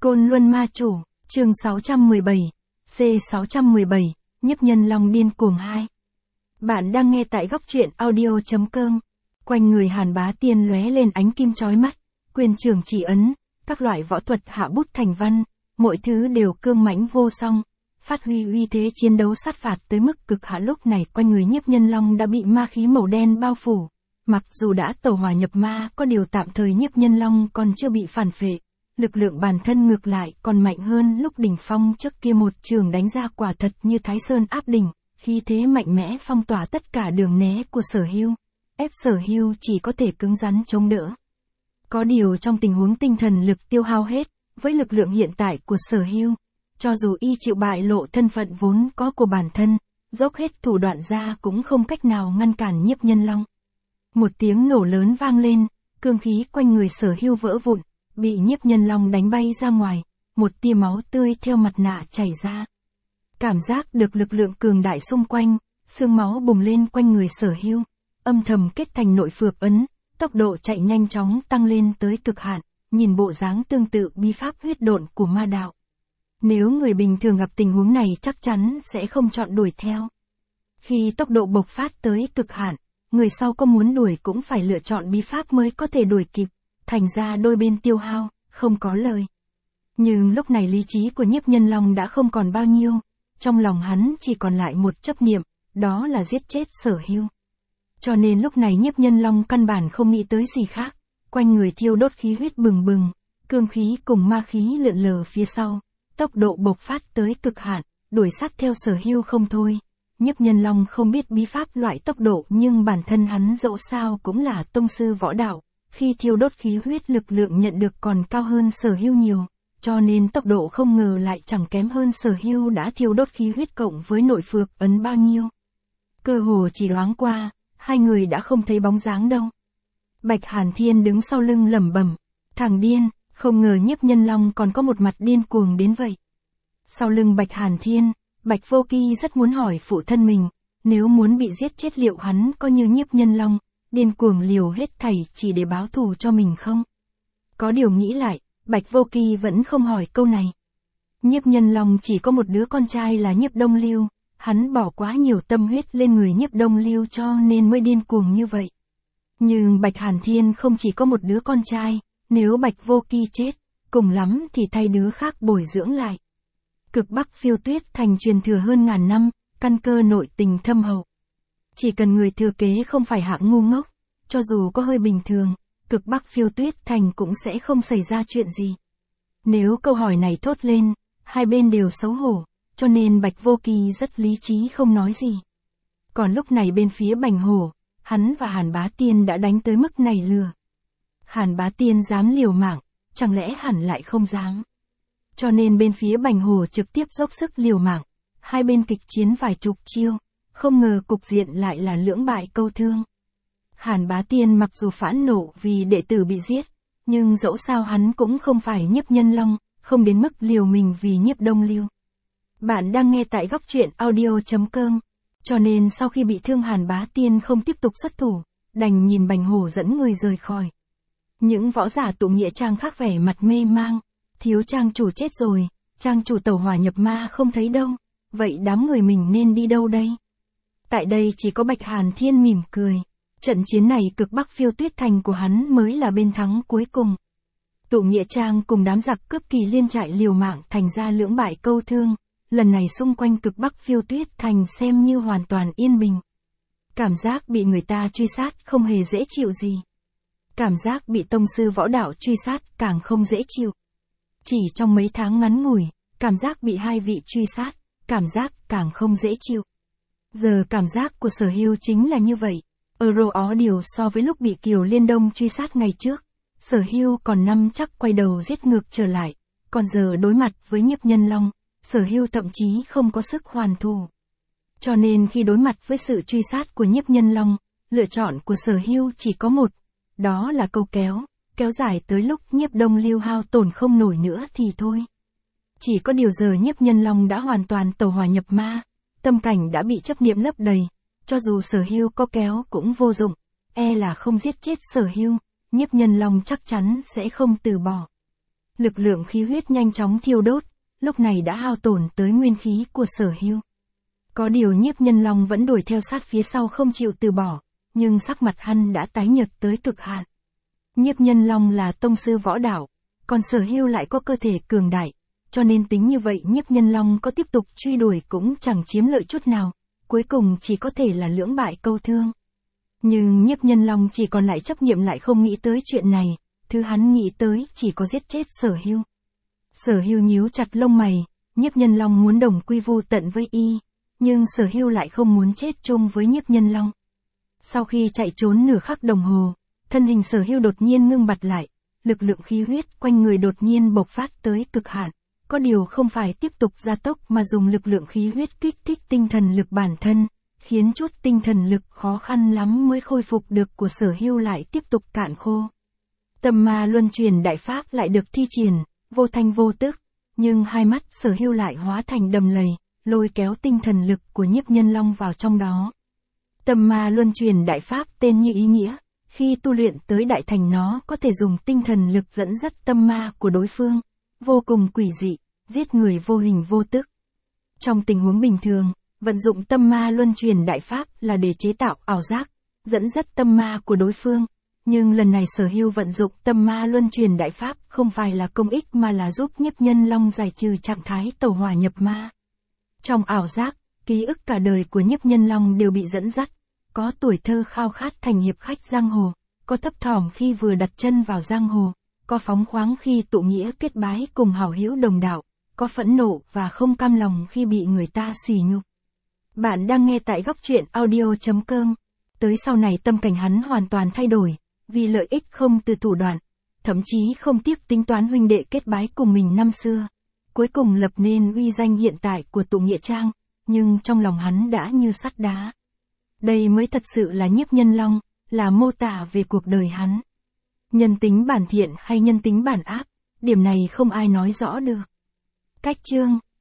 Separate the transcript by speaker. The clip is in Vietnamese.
Speaker 1: Côn Luân Ma Chủ, chương 617, C617, Nhiếp Nhân Long điên cuồng 2. Bạn đang nghe tại góc truyện audio.com. Quanh người Hàn Bá Tiên lóe lên ánh kim chói mắt, quyền trường chỉ ấn, các loại võ thuật hạ bút thành văn, mọi thứ đều cương mãnh vô song, phát huy uy thế chiến đấu sát phạt tới mức cực hạn. Lúc này quanh người Nhiếp Nhân Long đã bị ma khí màu đen bao phủ. Mặc dù đã tẩu hỏa nhập ma, có điều tạm thời Nhiếp Nhân Long còn chưa bị phản phệ. Lực lượng bản thân ngược lại còn mạnh hơn lúc đỉnh phong trước kia, một trường đánh ra quả thật như Thái Sơn áp đỉnh, khí thế mạnh mẽ phong tỏa tất cả đường né của Sở Hưu, ép Sở Hưu chỉ có thể cứng rắn chống đỡ. Có điều trong tình huống tinh thần lực tiêu hao hết, với lực lượng hiện tại của Sở Hưu, cho dù y chịu bại lộ thân phận vốn có của bản thân, dốc hết thủ đoạn ra cũng không cách nào ngăn cản Nhiếp Nhân Long. Một tiếng nổ lớn vang lên, cương khí quanh người Sở Hưu vỡ vụn, bị Nhiếp Nhân Long đánh bay ra ngoài, một tia máu tươi theo mặt nạ chảy ra. Cảm giác được lực lượng cường đại xung quanh, xương máu bùng lên quanh người Sở Hưu, âm thầm kết thành nội phược ấn, tốc độ chạy nhanh chóng tăng lên tới cực hạn, nhìn bộ dáng tương tự bí pháp huyết độn của ma đạo. Nếu người bình thường gặp tình huống này chắc chắn sẽ không chọn đuổi theo. Khi tốc độ bộc phát tới cực hạn, người sau có muốn đuổi cũng phải lựa chọn bí pháp mới có thể đuổi kịp. Thành ra đôi bên tiêu hao, không có lời. Nhưng lúc này lý trí của Nhiếp Nhân Long đã không còn bao nhiêu, trong lòng hắn chỉ còn lại một chấp niệm, đó là giết chết Sở Hưu. Cho nên lúc này Nhiếp Nhân Long căn bản không nghĩ tới gì khác, quanh người thiêu đốt khí huyết bừng bừng, cương khí cùng ma khí lượn lờ phía sau, tốc độ bộc phát tới cực hạn, đuổi sát theo Sở Hưu không thôi. Nhiếp Nhân Long không biết bí pháp loại tốc độ, nhưng bản thân hắn dẫu sao cũng là tông sư võ đạo. Khi thiêu đốt khí huyết lực lượng nhận được còn cao hơn Sở Hưu nhiều, cho nên tốc độ không ngờ lại chẳng kém hơn Sở Hưu đã thiêu đốt khí huyết cộng với nội phược ấn bao nhiêu. Cơ hồ chỉ loáng qua, hai người đã không thấy bóng dáng đâu. Bạch Hàn Thiên đứng sau lưng lẩm bẩm, thằng điên, không ngờ Nhiếp Nhân Long còn có một mặt điên cuồng đến vậy. Sau lưng Bạch Hàn Thiên, Bạch Vô Kỳ rất muốn hỏi phụ thân mình, nếu muốn bị giết chết liệu hắn có như Nhiếp Nhân Long, điên cuồng liều hết thảy chỉ để báo thù cho mình không? Có điều nghĩ lại, Bạch Vô Kỳ vẫn không hỏi câu này. Nhiếp Nhân Long chỉ có một đứa con trai là Nhiếp Đông Lưu, hắn bỏ quá nhiều tâm huyết lên người Nhiếp Đông Lưu cho nên mới điên cuồng như vậy. Nhưng Bạch Hàn Thiên không chỉ có một đứa con trai, nếu Bạch Vô Kỳ chết, cùng lắm thì thay đứa khác bồi dưỡng lại. Cực Bắc Phiêu Tuyết Thành truyền thừa hơn ngàn năm, căn cơ nội tình thâm hậu. Chỉ cần người thừa kế không phải hạng ngu ngốc, cho dù có hơi bình thường, Cực Bắc Phiêu Tuyết Thành cũng sẽ không xảy ra chuyện gì. Nếu câu hỏi này thốt lên, hai bên đều xấu hổ, cho nên Bạch Vô Kỳ rất lý trí không nói gì. Còn lúc này bên phía Bành Hổ, hắn và Hàn Bá Tiên đã đánh tới mức này lừa. Hàn Bá Tiên dám liều mạng, chẳng lẽ hẳn lại không dám. Cho nên bên phía Bành Hổ trực tiếp dốc sức liều mạng, hai bên kịch chiến vài chục chiêu. Không ngờ cục diện lại là lưỡng bại câu thương. Hàn Bá Tiên mặc dù phẫn nộ vì đệ tử bị giết, nhưng dẫu sao hắn cũng không phải Nhiếp Nhân Long, không đến mức liều mình vì Nhiếp Đông Lưu. Bạn đang nghe tại góc truyện audio.com, cho nên sau khi bị thương Hàn Bá Tiên không tiếp tục xuất thủ, đành nhìn Bành Hổ dẫn người rời khỏi. Những võ giả tụ nghĩa trang khác vẻ mặt mê mang, thiếu trang chủ chết rồi, trang chủ tẩu hỏa nhập ma không thấy đâu, vậy đám người mình nên đi đâu đây? Tại đây chỉ có Bạch Hàn Thiên mỉm cười. Trận chiến này Cực Bắc Phiêu Tuyết Thành của hắn mới là bên thắng cuối cùng. Tụ Nghĩa Trang cùng đám giặc cướp Kỳ Liên trại liều mạng thành ra lưỡng bại câu thương. Lần này xung quanh Cực Bắc Phiêu Tuyết Thành xem như hoàn toàn yên bình. Cảm giác bị người ta truy sát không hề dễ chịu gì. Cảm giác bị tông sư võ đạo truy sát càng không dễ chịu. Chỉ trong mấy tháng ngắn ngủi, cảm giác bị hai vị truy sát, cảm giác càng không dễ chịu. Giờ cảm giác của Sở Hưu chính là như vậy. Ó điều so với lúc bị Kiều Liên Đông truy sát ngày trước, Sở Hưu còn nắm chắc quay đầu giết ngược trở lại, còn giờ đối mặt với Nhiếp Nhân Long, Sở Hưu thậm chí không có sức hoàn thù. Cho nên khi đối mặt với sự truy sát của Nhiếp Nhân Long, lựa chọn của Sở Hưu chỉ có một, đó là câu kéo dài tới lúc Nhiếp Đông Lưu hao tổn không nổi nữa thì thôi. Chỉ có điều giờ Nhiếp Nhân Long đã hoàn toàn tẩu hỏa nhập ma. Tâm cảnh đã bị chấp niệm lấp đầy, cho dù Sở Hưu có kéo cũng vô dụng, là không giết chết Sở Hưu, Nhiếp Nhân Long chắc chắn sẽ không từ bỏ. Lực lượng khí huyết nhanh chóng thiêu đốt, lúc này đã hao tổn tới nguyên khí của Sở Hưu. Có điều Nhiếp Nhân Long vẫn đuổi theo sát phía sau không chịu từ bỏ, nhưng sắc mặt hắn đã tái nhợt tới cực hạn. Nhiếp Nhân Long là tông sư võ đạo, còn Sở Hưu lại có cơ thể cường đại, cho nên tính như vậy Nhiếp Nhân Long có tiếp tục truy đuổi cũng chẳng chiếm lợi chút nào, cuối cùng chỉ có thể là lưỡng bại câu thương. Nhưng Nhiếp Nhân Long chỉ còn lại chấp niệm lại không nghĩ tới chuyện này, thứ hắn nghĩ tới chỉ có giết chết Sở Hưu. Sở Hưu nhíu chặt lông mày, Nhiếp Nhân Long muốn đồng quy vu tận với y, nhưng Sở Hưu lại không muốn chết chung với Nhiếp Nhân Long. Sau khi chạy trốn nửa khắc đồng hồ, thân hình Sở Hưu đột nhiên ngưng bặt lại, lực lượng khí huyết quanh người đột nhiên bộc phát tới cực hạn, có điều không phải tiếp tục gia tốc mà dùng lực lượng khí huyết kích thích tinh thần lực bản thân, khiến chút tinh thần lực khó khăn lắm mới khôi phục được của Sở Hưu lại tiếp tục cạn khô. Tâm ma luân chuyển đại pháp lại được thi triển, vô thanh vô tức, nhưng hai mắt Sở Hưu lại hóa thành đầm lầy, lôi kéo tinh thần lực của Nhiếp Nhân Long vào trong đó. Tâm ma luân chuyển đại pháp tên như ý nghĩa, khi tu luyện tới đại thành nó có thể dùng tinh thần lực dẫn dắt tâm ma của đối phương, vô cùng quỷ dị, giết người vô hình vô tức. Trong tình huống bình thường, vận dụng tâm ma luân chuyển đại pháp là để chế tạo ảo giác, dẫn dắt tâm ma của đối phương. Nhưng lần này Sở Hưu vận dụng tâm ma luân chuyển đại pháp không phải là công ích mà là giúp Nhiếp Nhân Long giải trừ trạng thái tẩu hỏa nhập ma. Trong ảo giác, ký ức cả đời của Nhiếp Nhân Long đều bị dẫn dắt, có tuổi thơ khao khát thành hiệp khách giang hồ, có thấp thỏm khi vừa đặt chân vào giang hồ, có phóng khoáng khi tụ nghĩa kết bái cùng hảo hữu đồng đạo, có phẫn nộ và không cam lòng khi bị người ta sỉ nhục. Bạn đang nghe tại góc truyện audio.com. Tới sau này tâm cảnh hắn hoàn toàn thay đổi, vì lợi ích không từ thủ đoạn, thậm chí không tiếc tính toán huynh đệ kết bái cùng mình năm xưa. Cuối cùng lập nên uy danh hiện tại của tụ nghĩa trang, nhưng trong lòng hắn đã như sắt đá. Đây mới thật sự là Nhiếp Nhân Long, là mô tả về cuộc đời hắn. Nhân tính bản thiện hay nhân tính bản ác, điểm này không ai nói rõ được. Cách chương